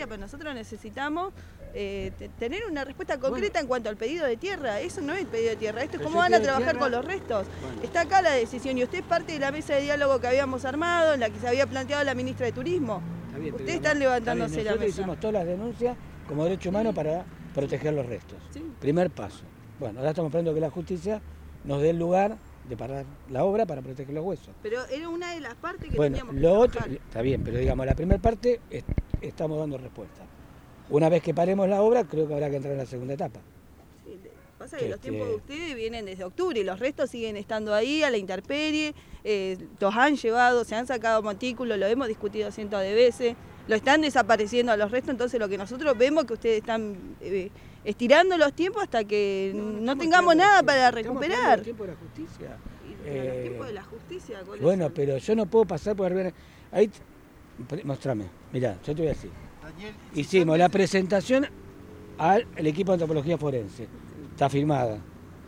pero nosotros necesitamos tener una respuesta concreta en cuanto al pedido de tierra. Eso no es el pedido de tierra, esto es cómo van a trabajar con los restos. Bueno. Está acá la decisión y usted es parte de la mesa de diálogo que habíamos armado, en la que se había planteado la ministra de Turismo. Bien, ustedes están levantándose la mesa. Nosotros hicimos todas las denuncias como derecho humano para proteger los restos. Sí. Primer paso. Bueno, ahora estamos esperando que la justicia nos dé el lugar de parar la obra para proteger los huesos. Pero era una de las partes que teníamos que trabajar. Está bien, pero digamos, la primera parte estamos dando respuesta. Una vez que paremos la obra, creo que habrá que entrar en la segunda etapa. Sí, pasa que los tiempos de ustedes vienen desde octubre y los restos siguen estando ahí a la intemperie, los han llevado, se han sacado montículos, lo hemos discutido cientos de veces, lo están desapareciendo a los restos, entonces lo que nosotros vemos es que ustedes están estirando los tiempos hasta que no tengamos nada para recuperar. ¿El tiempo de la justicia? ¿El tiempo de la justicia? Bueno, pero yo no puedo pasar por arriba. Ahí, mostrame, mirá, yo te voy a decir. Daniel, hicimos la presentación al equipo de antropología forense, está firmada.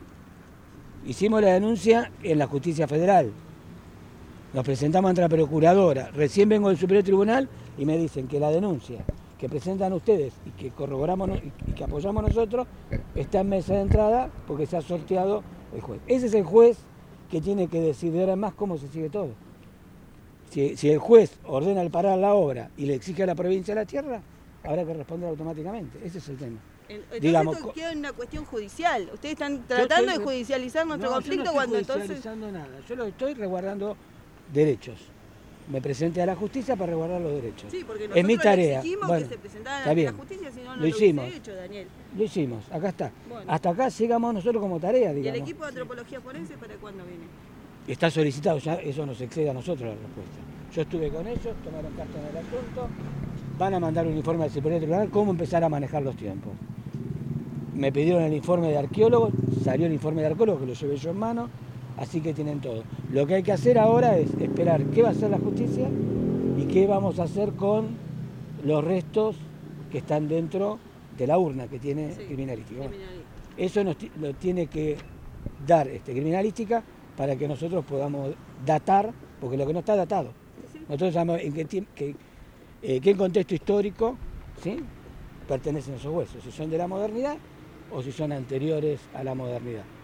Hicimos la denuncia en la justicia federal. Nos presentamos ante la procuradora. Recién vengo del Superior Tribunal y me dicen que la denuncia que presentan ustedes y que corroboramos y que apoyamos nosotros está en mesa de entrada porque se ha sorteado el juez. Ese es el juez que tiene que decidir ahora más cómo se sigue todo. Si el juez ordena el parar la obra y le exige a la provincia la tierra, habrá que responder automáticamente. Ese es el tema. Entonces digamos, esto queda en una cuestión judicial. Ustedes están tratando de judicializar nuestro conflicto yo no cuando estoy judicializando nada. Yo lo estoy resguardando derechos. Me presenté a la justicia para resguardar los derechos. Sí, porque es mi tarea. Bueno, que se presentaran a la justicia, si no, no lo hicimos. Hecho, Daniel. Lo hicimos, acá está. Bueno. Hasta acá llegamos nosotros como tarea, digamos. ¿Y el equipo de antropología forense para cuándo viene? Está solicitado, ya eso nos excede a nosotros la respuesta. Yo estuve con ellos, tomaron carta en el asunto, van a mandar un informe al Superior Tribunal cómo empezar a manejar los tiempos. Me pidieron el informe de arqueólogos, salió el informe de arqueólogos que lo llevé yo en mano, así que tienen todo. Lo que hay que hacer ahora es esperar qué va a hacer la justicia y qué vamos a hacer con los restos que están dentro de la urna que tiene criminalística. Eso nos lo tiene que dar criminalística para que nosotros podamos datar, porque lo que no está datado. Nosotros sabemos en qué contexto histórico, ¿sí?, pertenecen esos huesos, si son de la modernidad o si son anteriores a la modernidad.